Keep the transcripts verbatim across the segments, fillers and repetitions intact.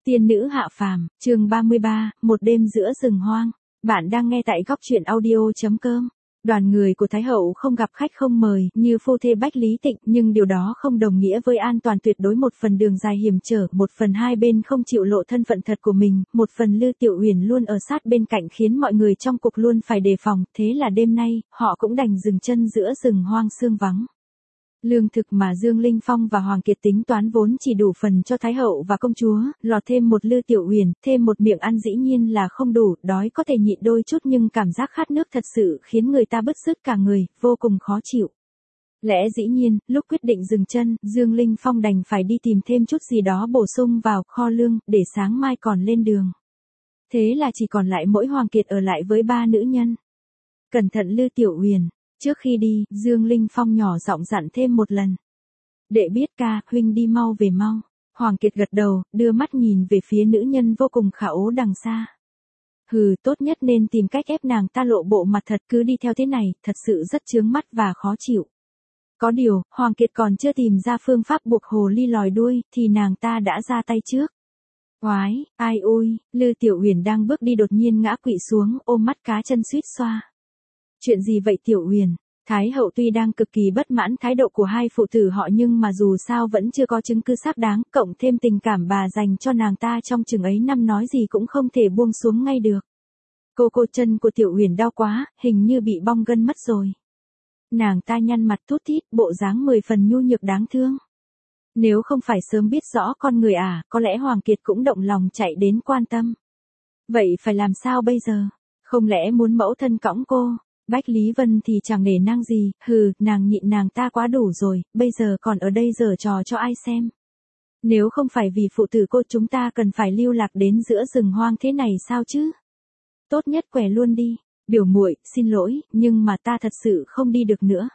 Tiên nữ hạ phàm, chương ba mươi ba, một đêm giữa rừng hoang. Bạn đang nghe tại góc truyện audio.com. Đoàn người của Thái Hậu không gặp khách không mời, như phu thê Bách Lý Tịnh, nhưng điều đó không đồng nghĩa với an toàn tuyệt đối. Một phần đường dài hiểm trở, một phần hai bên không chịu lộ thân phận thật của mình, một phần Lư Tiểu Uyển luôn ở sát bên cạnh khiến mọi người trong cục luôn phải đề phòng. Thế là đêm nay, họ cũng đành dừng chân giữa rừng hoang sương vắng. Lương thực mà Dương Linh Phong và Hoàng Kiệt tính toán vốn chỉ đủ phần cho Thái Hậu và công chúa, lọt thêm một Lư Tiểu Uyển, thêm một miệng ăn dĩ nhiên là không đủ, đói có thể nhịn đôi chút nhưng cảm giác khát nước thật sự khiến người ta bứt rứt cả người, vô cùng khó chịu. Lẽ dĩ nhiên, lúc quyết định dừng chân, Dương Linh Phong đành phải đi tìm thêm chút gì đó bổ sung vào kho lương, để sáng mai còn lên đường. Thế là chỉ còn lại mỗi Hoàng Kiệt ở lại với ba nữ nhân. Cẩn thận Lư Tiểu Uyển. Trước khi đi, Dương Linh Phong nhỏ giọng dặn thêm một lần. Đệ biết ca, huynh đi mau về mau. Hoàng Kiệt gật đầu, đưa mắt nhìn về phía nữ nhân vô cùng khả ố đằng xa. Hừ, tốt nhất nên tìm cách ép nàng ta lộ bộ mặt thật, cứ đi theo thế này, thật sự rất chướng mắt và khó chịu. Có điều, Hoàng Kiệt còn chưa tìm ra phương pháp buộc hồ ly lòi đuôi, thì nàng ta đã ra tay trước. Oái, ai ôi, Lư Tiểu Uyển đang bước đi đột nhiên ngã quỵ xuống, ôm mắt cá chân suýt xoa. Chuyện gì vậy Tiểu Uyển? Thái Hậu tuy đang cực kỳ bất mãn thái độ của hai phụ tử họ nhưng mà dù sao vẫn chưa có chứng cứ xác đáng, cộng thêm tình cảm bà dành cho nàng ta trong chừng ấy năm nói gì cũng không thể buông xuống ngay được. Cô cô chân của Tiểu Uyển đau quá, hình như bị bong gân mất rồi. Nàng ta nhăn mặt thút thít, bộ dáng mười phần nhu nhược đáng thương. Nếu không phải sớm biết rõ con người à, có lẽ Hoàng Kiệt cũng động lòng chạy đến quan tâm. Vậy phải làm sao bây giờ? Không lẽ muốn mẫu thân cõng cô? Bách Lý Vân thì chẳng nể nang gì, hừ, nàng nhịn nàng ta quá đủ rồi, bây giờ còn ở đây giở trò cho ai xem. Nếu không phải vì phụ tử cô chúng ta cần phải lưu lạc đến giữa rừng hoang thế này sao chứ? Tốt nhất què luôn đi, biểu muội, xin lỗi, nhưng mà ta thật sự không đi được nữa.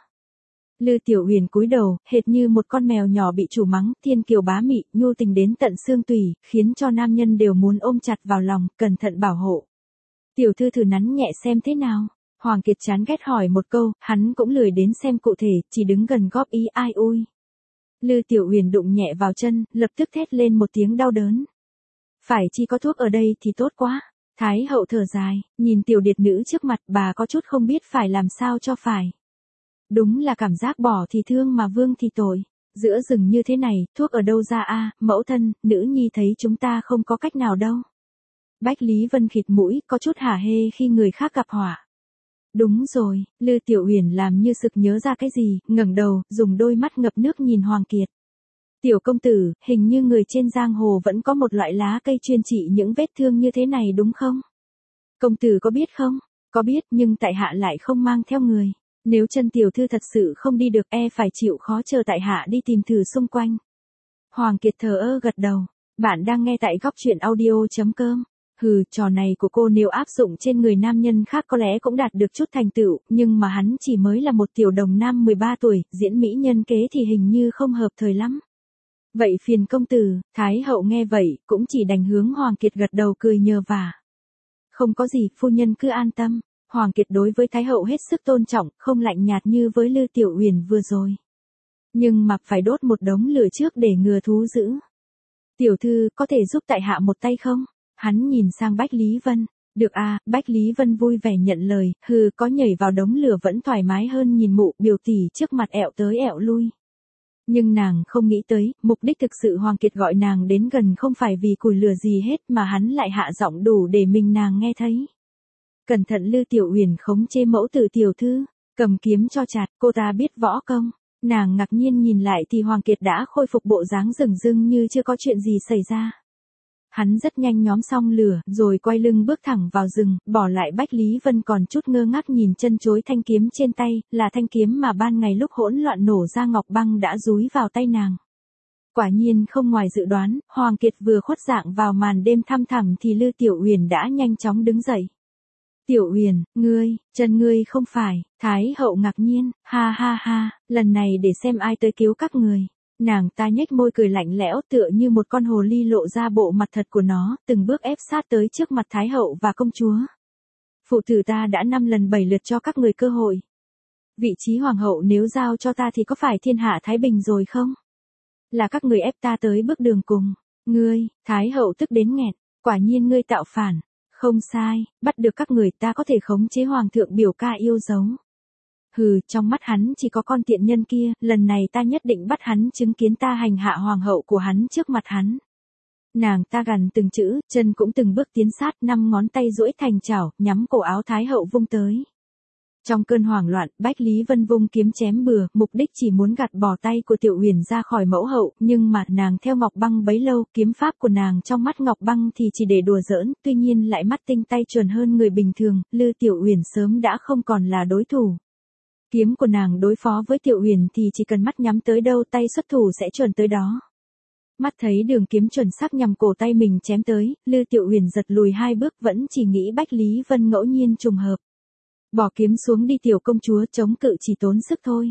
Lư Tiểu Uyển cúi đầu, hệt như một con mèo nhỏ bị chủ mắng, thiên kiều bá mị, nhu tình đến tận xương tủy, khiến cho nam nhân đều muốn ôm chặt vào lòng, cẩn thận bảo hộ. Tiểu thư thử nắn nhẹ xem thế nào. Hoàng Kiệt chán ghét hỏi một câu, hắn cũng lười đến xem cụ thể, chỉ đứng gần góp ý ai ôi. Lư Tiểu Uyển đụng nhẹ vào chân, lập tức thét lên một tiếng đau đớn. Phải chi có thuốc ở đây thì tốt quá. Thái Hậu thở dài, nhìn tiểu điệt nữ trước mặt bà có chút không biết phải làm sao cho phải. Đúng là cảm giác bỏ thì thương mà vương thì tội. Giữa rừng như thế này, thuốc ở đâu ra a, mẫu thân, nữ nhi thấy chúng ta không có cách nào đâu. Bách Lý Vân khịt mũi, có chút hả hê khi người khác gặp họa. Đúng rồi, Lư Tiểu Uyển làm như sực nhớ ra cái gì, ngẩng đầu, dùng đôi mắt ngập nước nhìn Hoàng Kiệt. Tiểu công tử, hình như người trên giang hồ vẫn có một loại lá cây chuyên trị những vết thương như thế này đúng không? Công tử có biết không? Có biết nhưng tại hạ lại không mang theo người. Nếu chân tiểu thư thật sự không đi được e phải chịu khó chờ tại hạ đi tìm thử xung quanh. Hoàng Kiệt thờ ơ gật đầu. Bạn đang nghe tại góc truyện audio.com. Hừ, trò này của cô nếu áp dụng trên người nam nhân khác có lẽ cũng đạt được chút thành tựu, nhưng mà hắn chỉ mới là một tiểu đồng nam mười ba tuổi, diễn mỹ nhân kế thì hình như không hợp thời lắm. Vậy phiền công tử, Thái Hậu nghe vậy, cũng chỉ đành hướng Hoàng Kiệt gật đầu cười nhờ vả. Không có gì, phu nhân cứ an tâm. Hoàng Kiệt đối với Thái Hậu hết sức tôn trọng, không lạnh nhạt như với Lư Tiểu Uyển vừa rồi. Nhưng mà phải đốt một đống lửa trước để ngừa thú dữ. Tiểu thư, có thể giúp tại hạ một tay không? Hắn nhìn sang Bách Lý Vân. Được à, Bách Lý Vân vui vẻ nhận lời, hừ, có nhảy vào đống lửa vẫn thoải mái hơn nhìn mụ biểu tỷ trước mặt ẹo tới ẹo lui. Nhưng nàng không nghĩ tới, mục đích thực sự Hoàng Kiệt gọi nàng đến gần không phải vì củi lửa gì hết mà hắn lại hạ giọng đủ để mình nàng nghe thấy. Cẩn thận Lư Tiểu Uyển khống chế mẫu tử tiểu thư, cầm kiếm cho chặt, cô ta biết võ công. Nàng ngạc nhiên nhìn lại thì Hoàng Kiệt đã khôi phục bộ dáng rừng rưng như chưa có chuyện gì xảy ra. Hắn rất nhanh nhóm xong lửa, rồi quay lưng bước thẳng vào rừng, bỏ lại Bách Lý Vân còn chút ngơ ngác nhìn chân chối thanh kiếm trên tay, là thanh kiếm mà ban ngày lúc hỗn loạn nổ ra ngọc băng đã dúi vào tay nàng. Quả nhiên không ngoài dự đoán, Hoàng Kiệt vừa khuất dạng vào màn đêm thăm thẳm thì Lư Tiểu Uyển đã nhanh chóng đứng dậy. Tiểu Uyển, ngươi, chân ngươi không phải, Thái Hậu ngạc nhiên, ha ha ha, lần này để xem ai tới cứu các người. Nàng ta nhếch môi cười lạnh lẽo tựa như một con hồ ly lộ ra bộ mặt thật của nó, từng bước ép sát tới trước mặt Thái Hậu và công chúa. Phụ tử ta đã năm lần bảy lượt cho các người cơ hội. Vị trí hoàng hậu nếu giao cho ta thì có phải thiên hạ thái bình rồi không? Là các người ép ta tới bước đường cùng. Ngươi, Thái hậu tức đến nghẹt, quả nhiên ngươi tạo phản. Không sai, bắt được các người ta có thể khống chế hoàng thượng biểu ca yêu dấu. Hừ, trong mắt hắn chỉ có con tiện nhân kia, lần này ta nhất định bắt hắn chứng kiến ta hành hạ hoàng hậu của hắn trước mặt hắn. Nàng ta gằn từng chữ, chân cũng từng bước tiến sát, năm ngón tay duỗi thành chảo, nhắm cổ áo Thái hậu vung tới. Trong cơn hoảng loạn, Bách Lý Vân vung kiếm chém bừa, mục đích chỉ muốn gạt bỏ tay của Tiểu Uyển ra khỏi mẫu hậu, nhưng mà nàng theo Ngọc Băng bấy lâu, kiếm pháp của nàng trong mắt Ngọc Băng thì chỉ để đùa giỡn, tuy nhiên lại mắt tinh tay chuẩn hơn người bình thường, Lư Tiểu Uyển sớm đã không còn là đối thủ. Kiếm của nàng đối phó với Tiểu Uyển thì chỉ cần mắt nhắm tới đâu tay xuất thủ sẽ chuẩn tới đó. Mắt thấy đường kiếm chuẩn xác nhằm cổ tay mình chém tới, Lư Tiểu Uyển giật lùi hai bước, vẫn chỉ nghĩ Bách Lý Vân ngẫu nhiên trùng hợp. Bỏ kiếm xuống đi tiểu công chúa, chống cự chỉ tốn sức thôi.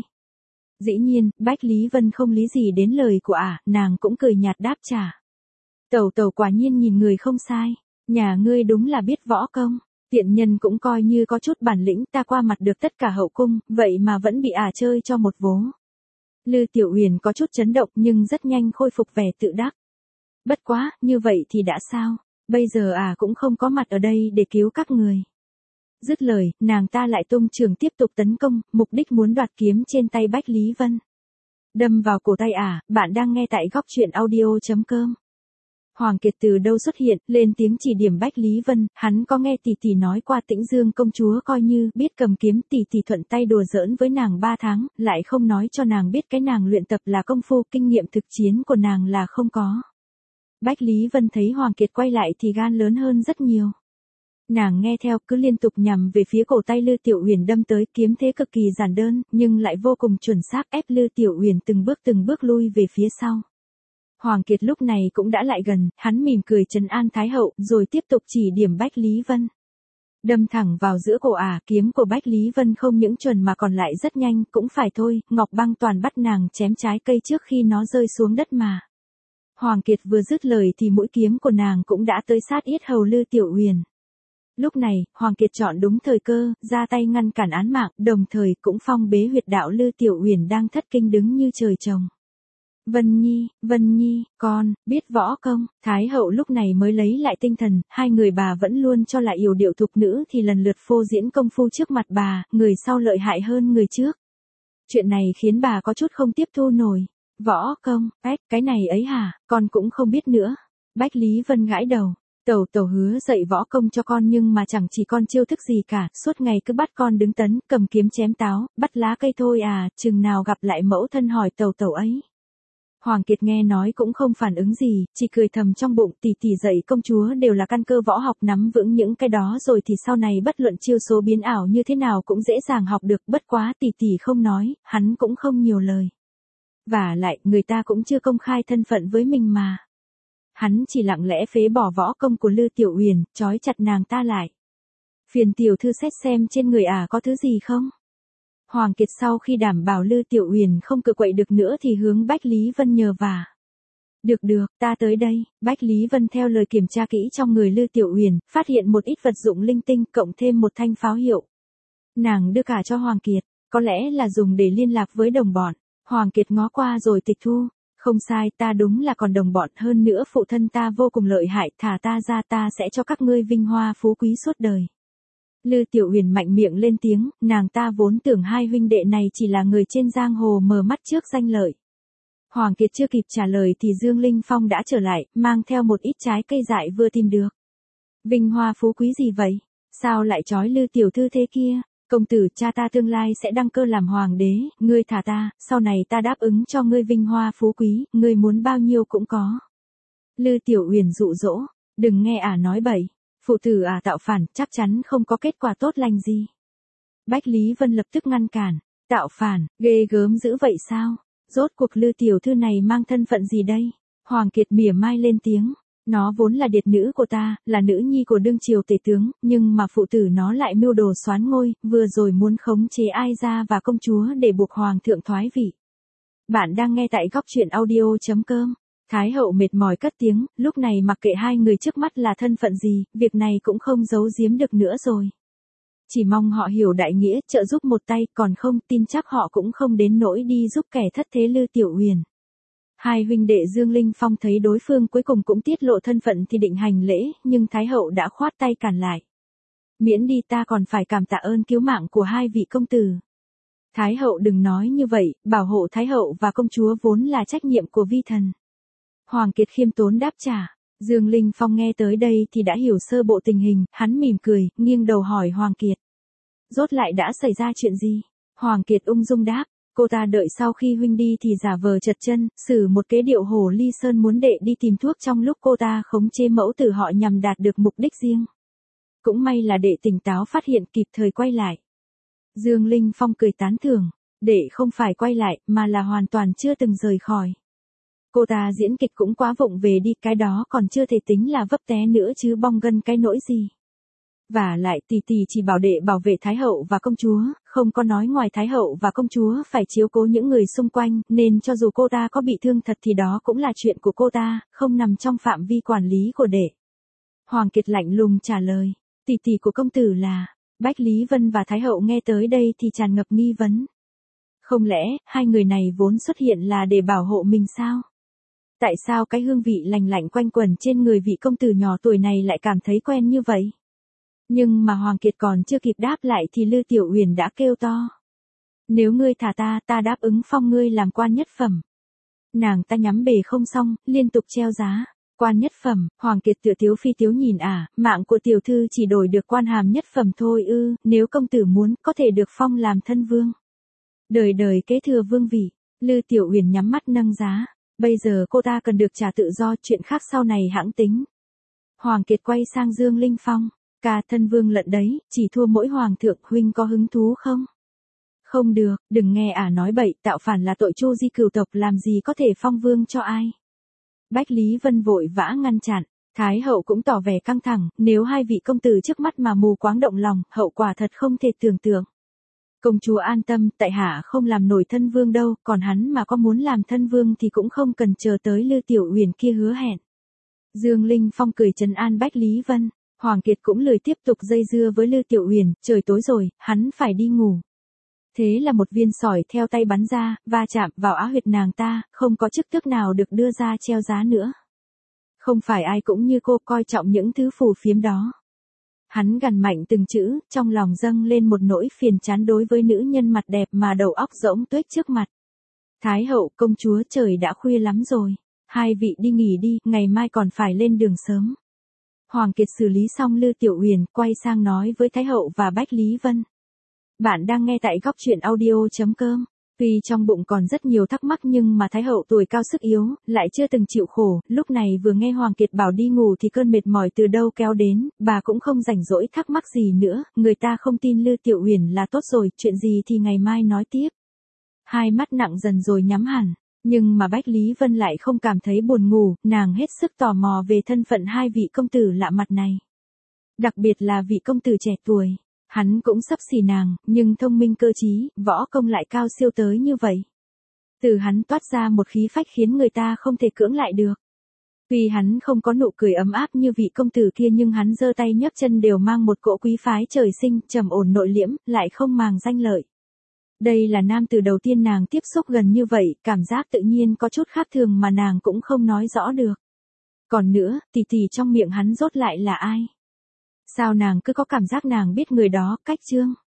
Dĩ nhiên, Bách Lý Vân không lý gì đến lời của ả, nàng cũng cười nhạt đáp trả. Tẩu tẩu quả nhiên nhìn người không sai, nhà ngươi đúng là biết võ công, tiện nhân cũng coi như có chút bản lĩnh, ta qua mặt được tất cả hậu cung, vậy mà vẫn bị ả chơi cho một vố. Lư Tiểu Uyển có chút chấn động nhưng rất nhanh khôi phục vẻ tự đắc. Bất quá, như vậy thì đã sao, bây giờ ả cũng không có mặt ở đây để cứu các người. Dứt lời, nàng ta lại tung trường tiếp tục tấn công, mục đích muốn đoạt kiếm trên tay Bách Lý Vân. Đâm vào cổ tay ả, bạn đang nghe tại góc truyện audio chấm com. Hoàng Kiệt từ đâu xuất hiện, lên tiếng chỉ điểm Bách Lý Vân, hắn có nghe tỷ tỷ nói qua Tĩnh Dương công chúa coi như biết cầm kiếm, tỷ tỷ thuận tay đùa giỡn với nàng ba tháng, lại không nói cho nàng biết cái nàng luyện tập là công phu, kinh nghiệm thực chiến của nàng là không có. Bách Lý Vân thấy Hoàng Kiệt quay lại thì gan lớn hơn rất nhiều. Nàng nghe theo, cứ liên tục nhằm về phía cổ tay Lư Tiểu Uyển đâm tới, kiếm thế cực kỳ giản đơn, nhưng lại vô cùng chuẩn xác, ép Lư Tiểu Uyển từng bước từng bước lui về phía sau. Hoàng Kiệt lúc này cũng đã lại gần, hắn mỉm cười trấn an Thái hậu, rồi tiếp tục chỉ điểm Bách Lý Vân. Đâm thẳng vào giữa cổ ả, kiếm của Bách Lý Vân không những chuẩn mà còn lại rất nhanh, cũng phải thôi, Ngọc Băng toàn bắt nàng chém trái cây trước khi nó rơi xuống đất mà. Hoàng Kiệt vừa dứt lời thì mũi kiếm của nàng cũng đã tới sát yết hầu Lư Tiểu Uyển. Lúc này, Hoàng Kiệt chọn đúng thời cơ, ra tay ngăn cản án mạng, đồng thời cũng phong bế huyệt đạo Lư Tiểu Uyển đang thất kinh đứng như trời trồng. Vân Nhi, Vân Nhi, con, biết võ công, Thái hậu lúc này mới lấy lại tinh thần, hai người bà vẫn luôn cho là yểu điệu thục nữ thì lần lượt phô diễn công phu trước mặt bà, người sau lợi hại hơn người trước. Chuyện này khiến bà có chút không tiếp thu nổi. Võ công, ếch, cái này ấy hả, con cũng không biết nữa. Bách Lý Vân gãi đầu. Tẩu tẩu hứa dạy võ công cho con nhưng mà chẳng chỉ con chiêu thức gì cả, suốt ngày cứ bắt con đứng tấn, cầm kiếm chém táo, bắt lá cây thôi à, chừng nào gặp lại mẫu thân hỏi tẩu tẩu ấy. Hoàng Kiệt nghe nói cũng không phản ứng gì, chỉ cười thầm trong bụng, tỷ tỷ dạy công chúa đều là căn cơ võ học, nắm vững những cái đó rồi thì sau này bất luận chiêu số biến ảo như thế nào cũng dễ dàng học được, bất quá tỷ tỷ không nói, hắn cũng không nhiều lời. Vả lại, người ta cũng chưa công khai thân phận với mình mà. Hắn chỉ lặng lẽ phế bỏ võ công của Lư Tiểu Uyển, trói chặt nàng ta lại. Phiền tiểu thư xét xem trên người ả à có thứ gì không? Hoàng Kiệt sau khi đảm bảo Lư Tiểu Uyển không cự quậy được nữa thì hướng Bách Lý Vân nhờ vả. Được được, ta tới đây. Bách Lý Vân theo lời kiểm tra kỹ trong người Lư Tiểu Uyển, phát hiện một ít vật dụng linh tinh, cộng thêm một thanh pháo hiệu. Nàng đưa cả cho Hoàng Kiệt, có lẽ là dùng để liên lạc với đồng bọn. Hoàng Kiệt ngó qua rồi tịch thu. Không sai, ta đúng là còn đồng bọn, hơn nữa phụ thân ta vô cùng lợi hại, thả ta ra ta sẽ cho các ngươi vinh hoa phú quý suốt đời. Lư Tiểu Uyển mạnh miệng lên tiếng, nàng ta vốn tưởng hai huynh đệ này chỉ là người trên giang hồ mờ mắt trước danh lợi. Hoàng Kiệt chưa kịp trả lời thì Dương Linh Phong đã trở lại, mang theo một ít trái cây dại vừa tìm được. Vinh hoa phú quý gì vậy? Sao lại trói Lư tiểu thư thế kia? Công tử, cha ta tương lai sẽ đăng cơ làm hoàng đế, ngươi thả ta, sau này ta đáp ứng cho ngươi vinh hoa phú quý, ngươi muốn bao nhiêu cũng có. Lư Tiểu Uyển dụ dỗ, đừng nghe ả nói bậy, phụ tử ả tạo phản, chắc chắn không có kết quả tốt lành gì. Bách Lý Vân lập tức ngăn cản, tạo phản, ghê gớm dữ vậy sao? Rốt cuộc Lư tiểu thư này mang thân phận gì đây? Hoàng Kiệt mỉa mai lên tiếng. Nó vốn là điệt nữ của ta, là nữ nhi của đương triều tể tướng, nhưng mà phụ tử nó lại mưu đồ soán ngôi, vừa rồi muốn khống chế Ai Gia và công chúa để buộc hoàng thượng thoái vị. Bạn đang nghe tại góc truyện audio chấm com. Thái hậu mệt mỏi cất tiếng, lúc này mặc kệ hai người trước mắt là thân phận gì, việc này cũng không giấu giếm được nữa rồi. Chỉ mong họ hiểu đại nghĩa, trợ giúp một tay, còn không tin chắc họ cũng không đến nỗi đi giúp kẻ thất thế Lư Tiểu Uyển. Hai huynh đệ Dương Linh Phong thấy đối phương cuối cùng cũng tiết lộ thân phận thì định hành lễ, nhưng Thái hậu đã khoát tay cản lại. Miễn đi, ta còn phải cảm tạ ơn cứu mạng của hai vị công tử. Thái hậu đừng nói như vậy, bảo hộ Thái hậu và công chúa vốn là trách nhiệm của vi thần. Hoàng Kiệt khiêm tốn đáp trả. Dương Linh Phong nghe tới đây thì đã hiểu sơ bộ tình hình, hắn mỉm cười, nghiêng đầu hỏi Hoàng Kiệt. Rốt lại đã xảy ra chuyện gì? Hoàng Kiệt ung dung đáp, cô ta đợi sau khi huynh đi thì giả vờ trật chân, xử một kế điệu hồ ly sơn muốn đệ đi tìm thuốc trong lúc cô ta khống chế mẫu tử họ nhằm đạt được mục đích riêng. Cũng may là đệ tỉnh táo phát hiện kịp thời quay lại. Dương Linh Phong cười tán thưởng, đệ không phải quay lại mà là hoàn toàn chưa từng rời khỏi. Cô ta diễn kịch cũng quá vụng về đi, cái đó còn chưa thể tính là vấp té nữa chứ bong gân cái nỗi gì. Và lại tỷ tỷ chỉ bảo đệ bảo vệ Thái hậu và công chúa, không có nói ngoài Thái hậu và công chúa phải chiếu cố những người xung quanh, nên cho dù cô ta có bị thương thật thì đó cũng là chuyện của cô ta, không nằm trong phạm vi quản lý của đệ. Hoàng Kiệt lạnh lùng trả lời, tỷ tỷ của công tử là... Bách Lý Vân và Thái hậu nghe tới đây thì tràn ngập nghi vấn. Không lẽ, hai người này vốn xuất hiện là để bảo hộ mình sao? Tại sao cái hương vị lành lạnh quanh quẩn trên người vị công tử nhỏ tuổi này lại cảm thấy quen như vậy? Nhưng mà Hoàng Kiệt còn chưa kịp đáp lại thì Lư Tiểu Uyển đã kêu to. Nếu ngươi thả ta, ta đáp ứng phong ngươi làm quan nhất phẩm. Nàng ta nhắm bề không xong, liên tục treo giá. Quan nhất phẩm, Hoàng Kiệt tựa tiếu phi tiếu nhìn à, mạng của tiểu thư chỉ đổi được quan hàm nhất phẩm thôi ư, nếu công tử muốn, có thể được phong làm thân vương. Đời đời kế thừa vương vị, Lư Tiểu Uyển nhắm mắt nâng giá, bây giờ cô ta cần được trả tự do, chuyện khác sau này hãng tính. Hoàng Kiệt quay sang Dương Linh Phong, ca thân vương lận đấy, chỉ thua mỗi hoàng thượng, huynh có hứng thú không? Không được, đừng nghe ả nói bậy, tạo phản là tội chu di cửu tộc, làm gì có thể phong vương cho ai. Bách Lý Vân vội vã ngăn chặn, Thái hậu cũng tỏ vẻ căng thẳng, nếu hai vị công tử trước mắt mà mù quáng động lòng, hậu quả thật không thể tưởng tượng. Công chúa an tâm, tại hạ không làm nổi thân vương đâu, còn hắn mà có muốn làm thân vương thì cũng không cần chờ tới Lư Tiểu Uyển kia hứa hẹn. Dương Linh Phong cười trấn an Bách Lý Vân, Hoàng Kiệt cũng lười tiếp tục dây dưa với Lư Tiểu Uyển, trời tối rồi, hắn phải đi ngủ. Thế là một viên sỏi theo tay bắn ra, va chạm vào á huyệt nàng ta, không có chức tước nào được đưa ra treo giá nữa. Không phải ai cũng như cô coi trọng những thứ phù phiếm đó. Hắn gằn mạnh từng chữ, trong lòng dâng lên một nỗi phiền chán đối với nữ nhân mặt đẹp mà đầu óc rỗng tuếch trước mặt. Thái hậu, công chúa, trời đã khuya lắm rồi. Hai vị đi nghỉ đi, ngày mai còn phải lên đường sớm. Hoàng Kiệt xử lý xong Lư Tiểu Uyển, quay sang nói với Thái hậu và Bách Lý Vân. Bạn đang nghe tại góc truyện audio chấm com. Tuy trong bụng còn rất nhiều thắc mắc nhưng mà Thái hậu tuổi cao sức yếu, lại chưa từng chịu khổ, lúc này vừa nghe Hoàng Kiệt bảo đi ngủ thì cơn mệt mỏi từ đâu kéo đến, bà cũng không rảnh rỗi thắc mắc gì nữa, người ta không tin Lư Tiểu Uyển là tốt rồi, chuyện gì thì ngày mai nói tiếp. Hai mắt nặng dần rồi nhắm hẳn, nhưng mà Bách Lý Vân lại không cảm thấy buồn ngủ, nàng hết sức tò mò về thân phận hai vị công tử lạ mặt này. Đặc biệt là vị công tử trẻ tuổi. Hắn cũng xấp xỉ nàng, nhưng thông minh cơ trí, võ công lại cao siêu tới như vậy. Từ hắn toát ra một khí phách khiến người ta không thể cưỡng lại được. Tuy hắn không có nụ cười ấm áp như vị công tử kia nhưng hắn giơ tay nhấc chân đều mang một cỗ quý phái trời sinh, trầm ổn nội liễm, lại không màng danh lợi. Đây là nam tử đầu tiên nàng tiếp xúc gần như vậy, cảm giác tự nhiên có chút khác thường mà nàng cũng không nói rõ được. Còn nữa, tỷ tỷ trong miệng hắn rốt lại là ai? Sao nàng cứ có cảm giác nàng biết người đó, Cách Trương?